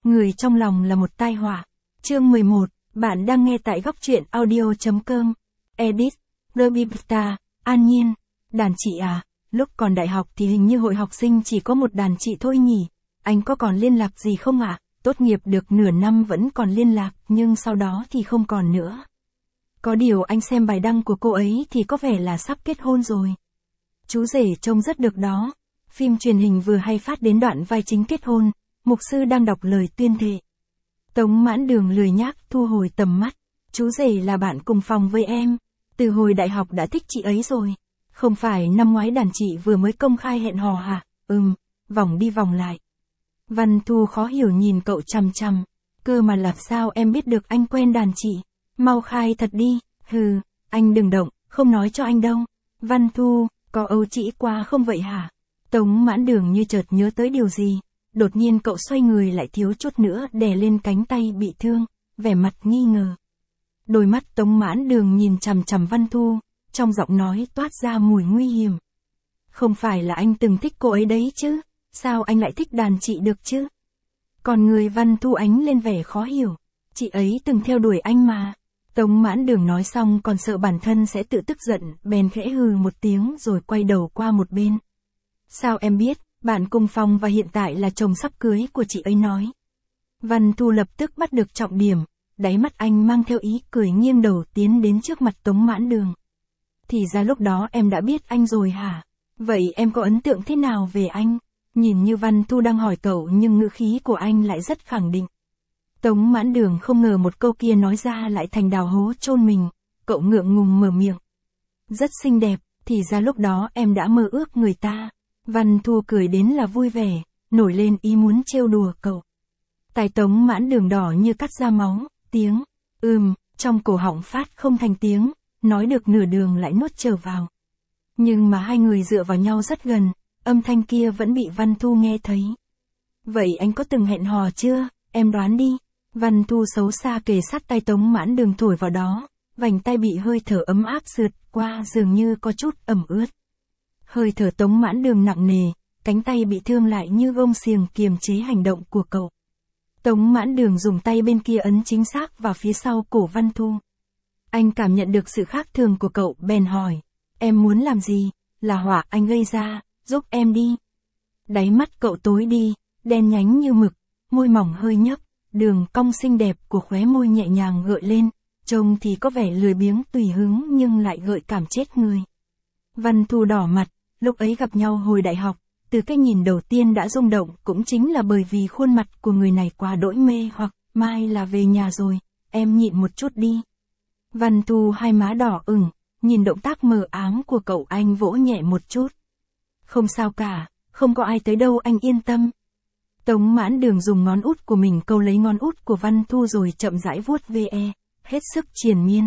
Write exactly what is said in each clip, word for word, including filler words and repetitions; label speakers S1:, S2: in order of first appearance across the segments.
S1: Người trong lòng là một tai họa. Chương mười một, bạn đang nghe tại góc truyện audio.com. Edit, Robita, An Nhiên. Đàn chị à, lúc còn đại học thì hình như hội học sinh chỉ có một đàn chị thôi nhỉ. Anh có còn liên lạc gì không ạ? À? Tốt nghiệp được nửa năm vẫn còn liên lạc, nhưng sau đó thì không còn nữa. Có điều anh xem bài đăng của cô ấy thì có vẻ là sắp kết hôn rồi. Chú rể trông rất được đó. Phim truyền hình vừa hay phát đến đoạn vai chính kết hôn, mục sư đang đọc lời tuyên thệ. Tống Mãn Đường lười nhác thu hồi tầm mắt. Chú rể là bạn cùng phòng với em. Từ hồi đại học đã thích chị ấy rồi. Không phải năm ngoái đàn chị vừa mới công khai hẹn hò hả? Ừm, vòng đi vòng lại. Văn Thu khó hiểu nhìn cậu chằm chằm. Cơ mà làm sao em biết được anh quen đàn chị? Mau khai thật đi. Hừ, anh đừng động, không nói cho anh đâu. Văn Thu, có âu trĩ quá không vậy hả? Tống Mãn Đường như chợt nhớ tới điều gì. Đột nhiên cậu xoay người lại thiếu chút nữa đè lên cánh tay bị thương, vẻ mặt nghi ngờ. Đôi mắt Tống Mãn Đường nhìn chằm chằm Văn Thu, trong giọng nói toát ra mùi nguy hiểm. Không phải là anh từng thích cô ấy đấy chứ, sao anh lại thích đàn chị được chứ? Còn người Văn Thu ánh lên vẻ khó hiểu, chị ấy từng theo đuổi anh mà. Tống Mãn Đường nói xong còn sợ bản thân sẽ tự tức giận, bèn khẽ hừ một tiếng rồi quay đầu qua một bên. Sao em biết? Bạn cùng phòng và hiện tại là chồng sắp cưới của chị ấy nói. Văn Thu lập tức bắt được trọng điểm, đáy mắt anh mang theo ý cười nghiêng đầu tiến đến trước mặt Tống Mãn Đường. Thì ra lúc đó em đã biết anh rồi hả? Vậy em có ấn tượng thế nào về anh? Nhìn như Văn Thu đang hỏi cậu nhưng ngữ khí của anh lại rất khẳng định. Tống Mãn Đường không ngờ một câu kia nói ra lại thành đào hố chôn mình, cậu ngượng ngùng mở miệng. Rất xinh đẹp, thì ra lúc đó em đã mơ ước người ta. Văn Thu cười đến là vui vẻ, nổi lên ý muốn trêu đùa cậu. Tai Tống Mãn Đường đỏ như cắt ra máu, tiếng, ừm, trong cổ họng phát không thành tiếng, nói được nửa đường lại nuốt trở vào. Nhưng mà hai người dựa vào nhau rất gần, âm thanh kia vẫn bị Văn Thu nghe thấy. Vậy anh có từng hẹn hò chưa, em đoán đi. Văn Thu xấu xa kề sát tay Tống Mãn Đường thổi vào đó, vành tay bị hơi thở ấm áp sượt qua dường như có chút ẩm ướt. Hơi thở Tống Mãn Đường nặng nề, cánh tay bị thương lại như gông xiềng kiềm chế hành động của cậu. Tống Mãn Đường dùng tay bên kia ấn chính xác vào phía sau cổ Văn Thu. Anh cảm nhận được sự khác thường của cậu bèn hỏi, em muốn làm gì, là họa anh gây ra, giúp em đi. Đáy mắt cậu tối đi, đen nhánh như mực, môi mỏng hơi nhấp, đường cong xinh đẹp của khóe môi nhẹ nhàng gợi lên, trông thì có vẻ lười biếng tùy hứng nhưng lại gợi cảm chết người. Văn Thu đỏ mặt. Lúc ấy gặp nhau hồi đại học, từ cái nhìn đầu tiên đã rung động cũng chính là bởi vì khuôn mặt của người này quá đỗi mê hoặc, mai là về nhà rồi, em nhịn một chút đi. Văn Thu hai má đỏ ửng, nhìn động tác mờ ám của cậu anh vỗ nhẹ một chút. Không sao cả, không có ai tới đâu anh yên tâm. Tống Mãn Đường dùng ngón út của mình câu lấy ngón út của Văn Thu rồi chậm rãi vuốt ve, hết sức triền miên.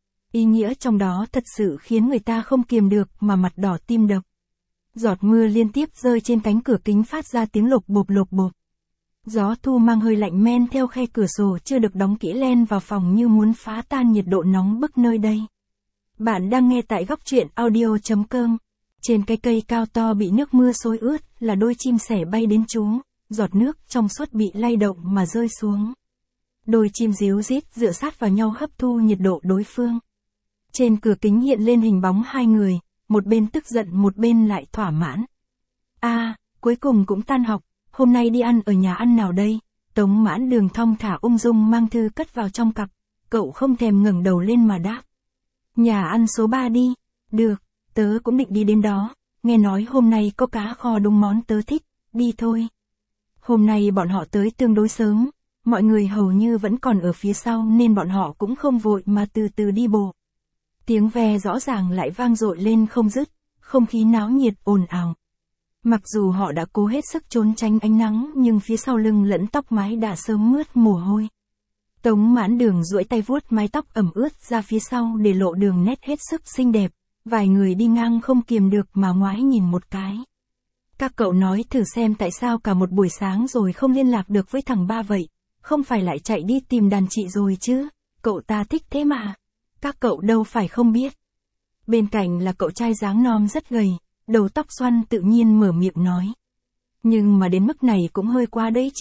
S1: Ý nghĩa trong đó thật sự khiến người ta không kiềm được mà mặt đỏ tim đập. Giọt mưa liên tiếp rơi trên cánh cửa kính phát ra tiếng lộp bộp lộp bộp. Gió thu mang hơi lạnh men theo khe cửa sổ chưa được đóng kỹ len vào phòng như muốn phá tan nhiệt độ nóng bức nơi đây. Bạn đang nghe tại góc truyện audio.com. Trên cái cây cao to bị nước mưa xối ướt là đôi chim sẻ bay đến trú, giọt nước trong suốt bị lay động mà rơi xuống. Đôi chim ríu rít dựa sát vào nhau hấp thu nhiệt độ đối phương. Trên cửa kính hiện lên hình bóng hai người. Một bên tức giận một bên lại thỏa mãn. A, à, cuối cùng cũng tan học, hôm nay đi ăn ở nhà ăn nào đây? Tống Mãn Đường thong thả ung dung mang thư cất vào trong cặp, cậu không thèm ngẩng đầu lên mà đáp. Nhà ăn số ba đi, được, tớ cũng định đi đến đó, nghe nói hôm nay có cá kho đúng món tớ thích, đi thôi. Hôm nay bọn họ tới tương đối sớm, mọi người hầu như vẫn còn ở phía sau nên bọn họ cũng không vội mà từ từ đi bộ. Tiếng ve rõ ràng lại vang dội lên không dứt, không khí náo nhiệt ồn ào. Mặc dù họ đã cố hết sức trốn tránh ánh nắng nhưng phía sau lưng lẫn tóc mái đã sớm mướt mồ hôi. Tống Mãn Đường duỗi tay vuốt mái tóc ẩm ướt ra phía sau để lộ đường nét hết sức xinh đẹp, vài người đi ngang không kiềm được mà ngoái nhìn một cái. Các cậu nói thử xem tại sao cả một buổi sáng rồi không liên lạc được với thằng ba vậy, không phải lại chạy đi tìm đàn chị rồi chứ, cậu ta thích thế mà. Các cậu đâu phải không biết. Bên cạnh là cậu trai dáng non rất gầy, đầu tóc xoăn tự nhiên mở miệng nói. Nhưng mà đến mức này cũng hơi quá đấy chứ,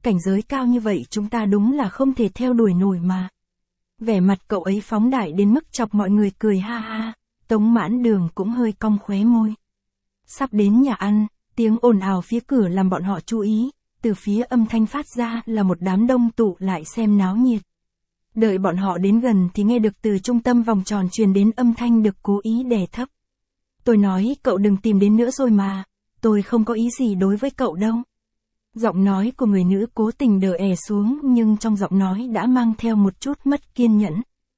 S1: cảnh giới cao như vậy chúng ta đúng là không thể theo đuổi nổi mà. Vẻ mặt cậu ấy phóng đại đến mức chọc mọi người cười ha ha, Tống Mãn Đường cũng hơi cong khóe môi. Sắp đến nhà ăn, tiếng ồn ào phía cửa làm bọn họ chú ý, từ phía âm thanh phát ra là một đám đông tụ lại xem náo nhiệt. Đợi bọn họ đến gần thì nghe được từ trung tâm vòng tròn truyền đến âm thanh được cố ý đè thấp. Tôi nói cậu đừng tìm đến nữa rồi mà, tôi không có ý gì đối với cậu đâu. Giọng nói của người nữ cố tình đờ è xuống nhưng trong giọng nói đã mang theo một chút mất kiên nhẫn.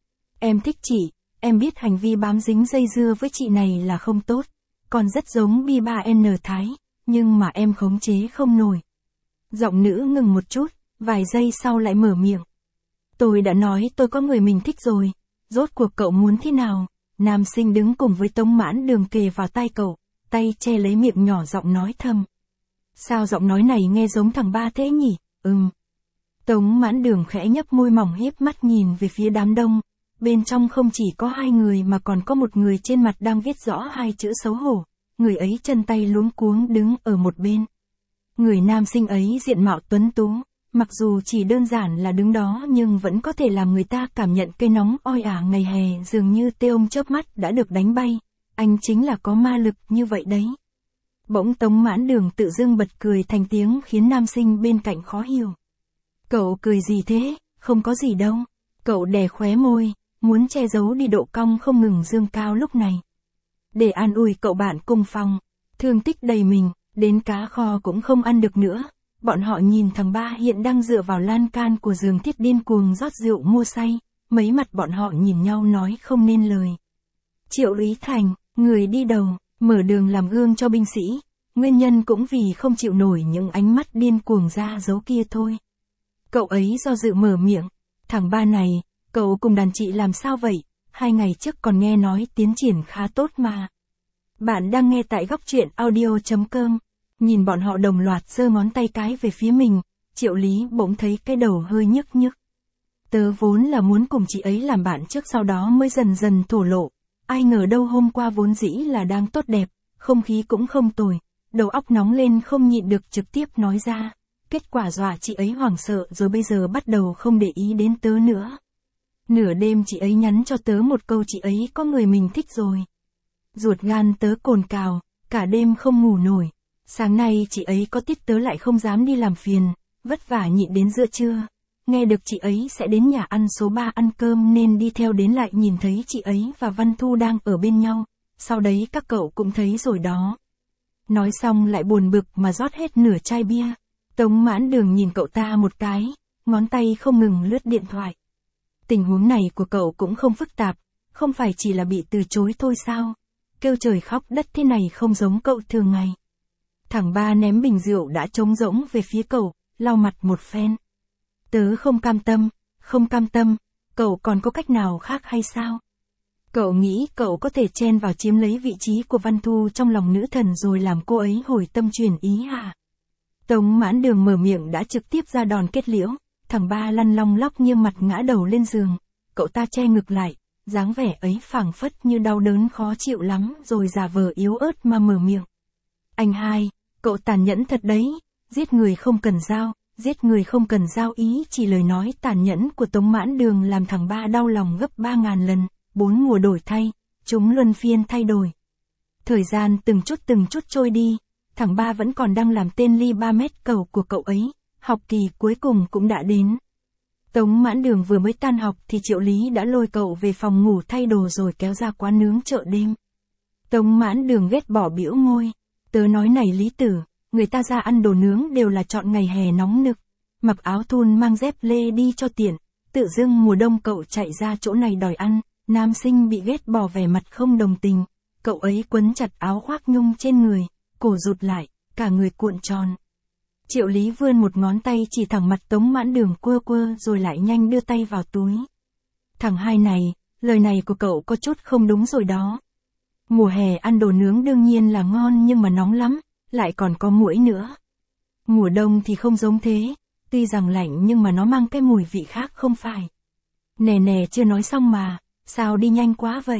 S1: Em thích chị, em biết hành vi bám dính dây dưa với chị này là không tốt, còn rất giống Bi ba N Thái, nhưng mà em khống chế không nổi. Giọng nữ ngừng một chút, vài giây sau lại mở miệng. Tôi đã nói tôi có người mình thích rồi, rốt cuộc cậu muốn thế nào? Nam sinh đứng cùng với Tống Mãn Đường kề vào tai cậu, tay che lấy miệng nhỏ giọng nói thầm. Sao giọng nói này nghe giống thằng ba thế nhỉ? Ừm. Tống Mãn Đường khẽ nhấp môi mỏng hiếp mắt nhìn về phía đám đông, bên trong không chỉ có hai người mà còn có một người trên mặt đang viết rõ hai chữ xấu hổ, người ấy chân tay luống cuống đứng ở một bên. Người nam sinh ấy diện mạo tuấn tú, mặc dù chỉ đơn giản là đứng đó nhưng vẫn có thể làm người ta cảm nhận cây nóng oi ả ngày hè dường như tia ôm chớp mắt đã được đánh bay, anh chính là có ma lực như vậy đấy. Bỗng Tống Mãn Đường tự dưng bật cười thành tiếng khiến nam sinh bên cạnh khó hiểu. Cậu cười gì thế, không có gì đâu. Cậu đè khóe môi, muốn che giấu đi độ cong không ngừng dương cao lúc này. Để an ủi cậu bạn cùng phòng, thương tích đầy mình, đến cá kho cũng không ăn được nữa. Bọn họ nhìn thằng ba hiện đang dựa vào lan can của giường thiết điên cuồng rót rượu mua say, mấy mặt bọn họ nhìn nhau nói không nên lời. Triệu Lý Thành, người đi đầu, mở đường làm gương cho binh sĩ, nguyên nhân cũng vì không chịu nổi những ánh mắt điên cuồng ra dấu kia thôi. Cậu ấy do dự mở miệng, thằng ba này, cậu cùng đàn chị làm sao vậy, hai ngày trước còn nghe nói tiến triển khá tốt mà. Bạn đang nghe tại góc truyện audio chấm com, nhìn bọn họ đồng loạt giơ ngón tay cái về phía mình, Triệu Lý bỗng thấy cái đầu hơi nhức nhức. Tớ vốn là muốn cùng chị ấy làm bạn trước sau đó mới dần dần thổ lộ, ai ngờ đâu hôm qua vốn dĩ là đang tốt đẹp, không khí cũng không tồi, đầu óc nóng lên không nhịn được trực tiếp nói ra, kết quả dọa chị ấy hoảng sợ rồi bây giờ bắt đầu không để ý đến tớ nữa. Nửa đêm chị ấy nhắn cho tớ một câu chị ấy có người mình thích rồi. Ruột gan tớ cồn cào, cả đêm không ngủ nổi. Sáng nay chị ấy có tiết tớ lại không dám đi làm phiền, vất vả nhịn đến giữa trưa. Nghe được chị ấy sẽ đến nhà ăn số ba ăn cơm nên đi theo đến lại nhìn thấy chị ấy và Văn Thu đang ở bên nhau. Sau đấy các cậu cũng thấy rồi đó. Nói xong lại buồn bực mà rót hết nửa chai bia. Tống Mãn Đường nhìn cậu ta một cái, ngón tay không ngừng lướt điện thoại. Tình huống này của cậu cũng không phức tạp, không phải chỉ là bị từ chối thôi sao? Kêu trời khóc đất thế này không giống cậu thường ngày. Thằng ba ném bình rượu đã trống rỗng về phía cậu, lau mặt một phen. Tớ không cam tâm, không cam tâm, cậu còn có cách nào khác hay sao? Cậu nghĩ cậu có thể chen vào chiếm lấy vị trí của Văn Thu trong lòng nữ thần rồi làm cô ấy hồi tâm chuyển ý hả? Tống Mãn Đường mở miệng đã trực tiếp ra đòn kết liễu, thằng ba lăn long lóc như mặt ngã đầu lên giường, cậu ta che ngực lại, dáng vẻ ấy phảng phất như đau đớn khó chịu lắm rồi giả vờ yếu ớt mà mở miệng. Anh hai, cậu tàn nhẫn thật đấy, giết người không cần dao, giết người không cần dao ý chỉ lời nói tàn nhẫn của Tống Mãn Đường làm thằng ba đau lòng gấp ba ngàn lần, bốn mùa đổi thay, chúng luân phiên thay đổi. Thời gian từng chút từng chút trôi đi, thằng ba vẫn còn đang làm tên ly ba mét cầu của cậu ấy, học kỳ cuối cùng cũng đã đến. Tống Mãn Đường vừa mới tan học thì Triệu Lý đã lôi cậu về phòng ngủ thay đồ rồi kéo ra quán nướng chợ đêm. Tống Mãn Đường ghét bỏ bĩu môi, tớ nói này Lý Tử, người ta ra ăn đồ nướng đều là chọn ngày hè nóng nực, mặc áo thun mang dép lê đi cho tiện, tự dưng mùa đông cậu chạy ra chỗ này đòi ăn, nam sinh bị ghét bỏ vẻ mặt không đồng tình, cậu ấy quấn chặt áo khoác nhung trên người, cổ rụt lại, cả người cuộn tròn. Triệu Lý vươn một ngón tay chỉ thẳng mặt Tống Mãn Đường quơ quơ rồi lại nhanh đưa tay vào túi. Thằng hai này, lời này của cậu có chút không đúng rồi đó. Mùa hè ăn đồ nướng đương nhiên là ngon nhưng mà nóng lắm, lại còn có muỗi nữa. Mùa đông thì không giống thế, tuy rằng lạnh nhưng mà nó mang cái mùi vị khác không phải. Nè nè chưa nói xong mà, sao đi nhanh quá vậy?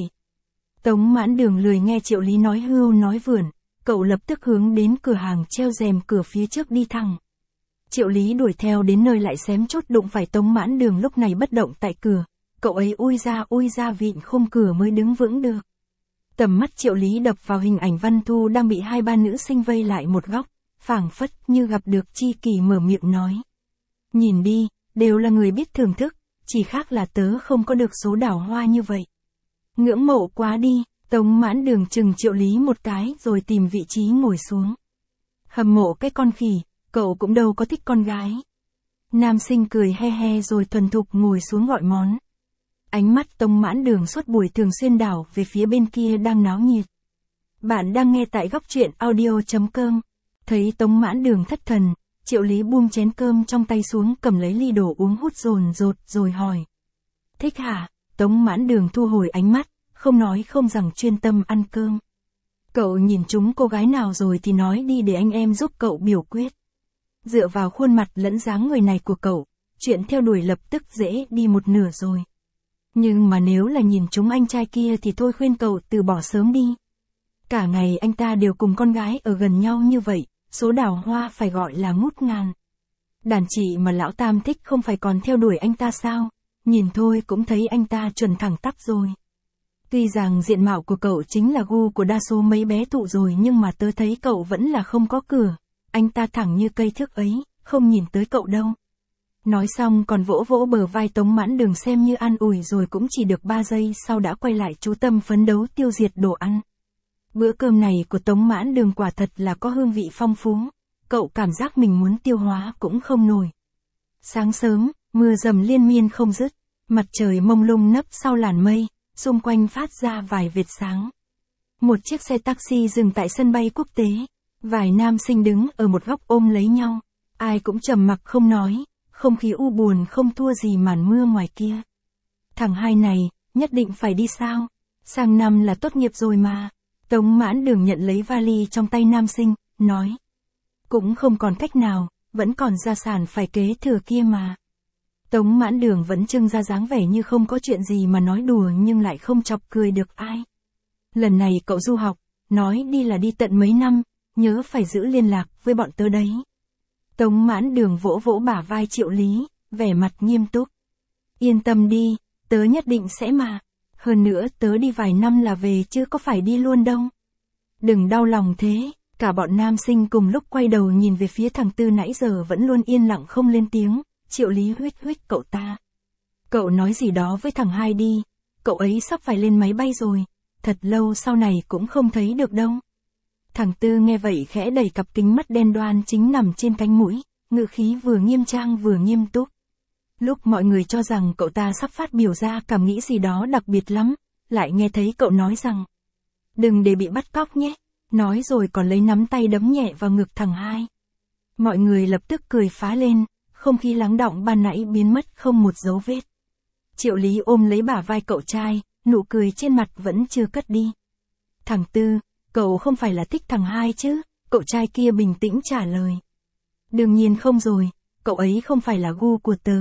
S1: Tống Mãn Đường lười nghe Triệu Lý nói hưu nói vượn, cậu lập tức hướng đến cửa hàng treo rèm cửa phía trước đi thẳng. Triệu Lý đuổi theo đến nơi lại xém chút đụng phải Tống Mãn Đường lúc này bất động tại cửa, cậu ấy ui ra ui ra vịn khung cửa mới đứng vững được. Tầm mắt Triệu Lý đập vào hình ảnh Văn Thu đang bị hai ba nữ sinh vây lại một góc, phảng phất như gặp được tri kỷ mở miệng nói. Nhìn đi, đều là người biết thưởng thức, chỉ khác là tớ không có được số đào hoa như vậy. Ngưỡng mộ quá đi, Tống Mãn Đường chừng Triệu Lý một cái rồi tìm vị trí ngồi xuống. Hâm mộ cái con khỉ, cậu cũng đâu có thích con gái. Nam sinh cười he he rồi thuần thục ngồi xuống gọi món. Ánh mắt Tống Mãn Đường suốt buổi thường xuyên đảo về phía bên kia đang náo nhiệt. Bạn đang nghe tại góc truyện audio chấm com. Thấy Tống Mãn Đường thất thần, Triệu Lý buông chén cơm trong tay xuống cầm lấy ly đồ uống hút dồn dột rồi hỏi. Thích hả? Tống Mãn Đường thu hồi ánh mắt, không nói không rằng chuyên tâm ăn cơm. Cậu nhìn chúng cô gái nào rồi thì nói đi để anh em giúp cậu biểu quyết. Dựa vào khuôn mặt lẫn dáng người này của cậu, chuyện theo đuổi lập tức dễ đi một nửa rồi. Nhưng mà nếu là nhìn chúng anh trai kia thì thôi khuyên cậu từ bỏ sớm đi. Cả ngày anh ta đều cùng con gái ở gần nhau như vậy, số đào hoa phải gọi là ngút ngàn. Đàn chị mà lão Tam thích không phải còn theo đuổi anh ta sao, nhìn thôi cũng thấy anh ta chuẩn thẳng tắp rồi. Tuy rằng diện mạo của cậu chính là gu của đa số mấy bé tụ rồi nhưng mà tớ thấy cậu vẫn là không có cửa, anh ta thẳng như cây thước ấy, không nhìn tới cậu đâu. Nói xong còn vỗ vỗ bờ vai Tống Mãn Đường xem như an ủi rồi cũng chỉ được ba giây sau đã quay lại chú tâm phấn đấu tiêu diệt đồ ăn. Bữa cơm này của Tống Mãn Đường quả thật là có hương vị phong phú, cậu cảm giác mình muốn tiêu hóa cũng không nổi. Sáng sớm, mưa dầm liên miên không dứt, mặt trời mông lung nấp sau làn mây, xung quanh phát ra vài vệt sáng. Một chiếc xe taxi dừng tại sân bay quốc tế, vài nam sinh đứng ở một góc ôm lấy nhau, ai cũng trầm mặc không nói, không khí u buồn không thua gì màn mưa ngoài kia. Thằng hai này, nhất định phải đi sao? Sang năm là tốt nghiệp rồi mà. Tống Mãn Đường nhận lấy vali trong tay nam sinh, nói. Cũng không còn cách nào, vẫn còn gia sản phải kế thừa kia mà. Tống Mãn Đường vẫn trưng ra dáng vẻ như không có chuyện gì mà nói đùa nhưng lại không chọc cười được ai. Lần này cậu du học, nói đi là đi tận mấy năm, nhớ phải giữ liên lạc với bọn tớ đấy. Tống Mãn Đường vỗ vỗ bả vai Triệu Lý, vẻ mặt nghiêm túc. Yên tâm đi, tớ nhất định sẽ mà. Hơn nữa tớ đi vài năm là về chứ có phải đi luôn đâu. Đừng đau lòng thế, cả bọn nam sinh cùng lúc quay đầu nhìn về phía thằng Tư nãy giờ vẫn luôn yên lặng không lên tiếng. Triệu Lý huýt huýt cậu ta. Cậu nói gì đó với thằng hai đi, cậu ấy sắp phải lên máy bay rồi, thật lâu sau này cũng không thấy được đâu. Thằng Tư nghe vậy khẽ đẩy cặp kính mắt đen đoan chính nằm trên cánh mũi, ngữ khí vừa nghiêm trang vừa nghiêm túc. Lúc mọi người cho rằng cậu ta sắp phát biểu ra cảm nghĩ gì đó đặc biệt lắm, lại nghe thấy cậu nói rằng đừng để bị bắt cóc nhé, nói rồi còn lấy nắm tay đấm nhẹ vào ngực thằng hai. Mọi người lập tức cười phá lên, không khí lắng đọng ban nãy biến mất không một dấu vết. Triệu Lý ôm lấy bả vai cậu trai, nụ cười trên mặt vẫn chưa cất đi. Thằng Tư, cậu không phải là thích thằng hai chứ? Cậu trai kia bình tĩnh trả lời. Đương nhiên không rồi, cậu ấy không phải là gu của tớ.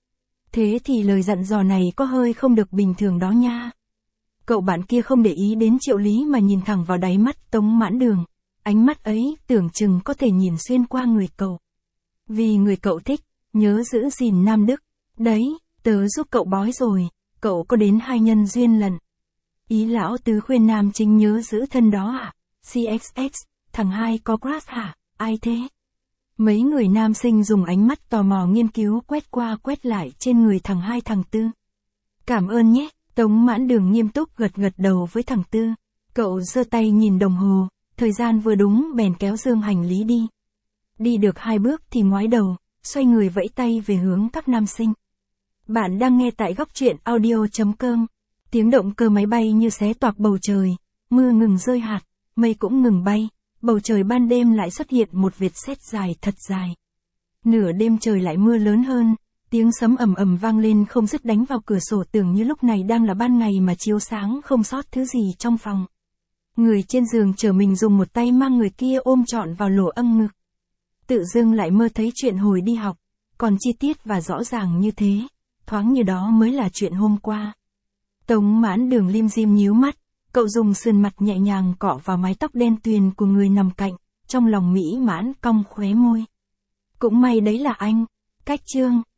S1: Thế thì lời dặn dò này có hơi không được bình thường đó nha. Cậu bạn kia không để ý đến Triệu Lý mà nhìn thẳng vào đáy mắt Tống Mãn Đường. Ánh mắt ấy tưởng chừng có thể nhìn xuyên qua người cậu. Vì người cậu thích, nhớ giữ gìn nam đức. Đấy, tớ giúp cậu bói rồi, cậu có đến hai nhân duyên lần. Ý lão tứ khuyên nam chính nhớ giữ thân đó à? xê ích ích, thằng hai có crush hả? Ai thế? Mấy người nam sinh dùng ánh mắt tò mò nghiên cứu quét qua quét lại trên người thằng hai thằng Tư. Cảm ơn nhé, Tống Mãn Đường nghiêm túc gật gật đầu với thằng Tư. Cậu giơ tay nhìn đồng hồ, thời gian vừa đúng bèn kéo dương hành lý đi. Đi được hai bước thì ngoái đầu, xoay người vẫy tay về hướng các nam sinh. Bạn đang nghe tại góc truyện audio chấm com. Tiếng động cơ máy bay như xé toạc bầu trời, mưa ngừng rơi hạt, mây cũng ngừng bay, bầu trời ban đêm lại xuất hiện một vệt sét dài thật dài. Nửa đêm trời lại mưa lớn hơn, tiếng sấm ầm ầm vang lên không dứt đánh vào cửa sổ tưởng như lúc này đang là ban ngày mà chiếu sáng không sót thứ gì trong phòng. Người trên giường chờ mình dùng một tay mang người kia ôm trọn vào lỗ âm ngực. Tự dưng lại mơ thấy chuyện hồi đi học, còn chi tiết và rõ ràng như thế, thoáng như đó mới là chuyện hôm qua. Tống Mãn Đường lim dim nhíu mắt, cậu dùng sườn mặt nhẹ nhàng cọ vào mái tóc đen tuyền của người nằm cạnh, trong lòng mỹ mãn cong khóe môi. Cũng may đấy là anh. Cách chương.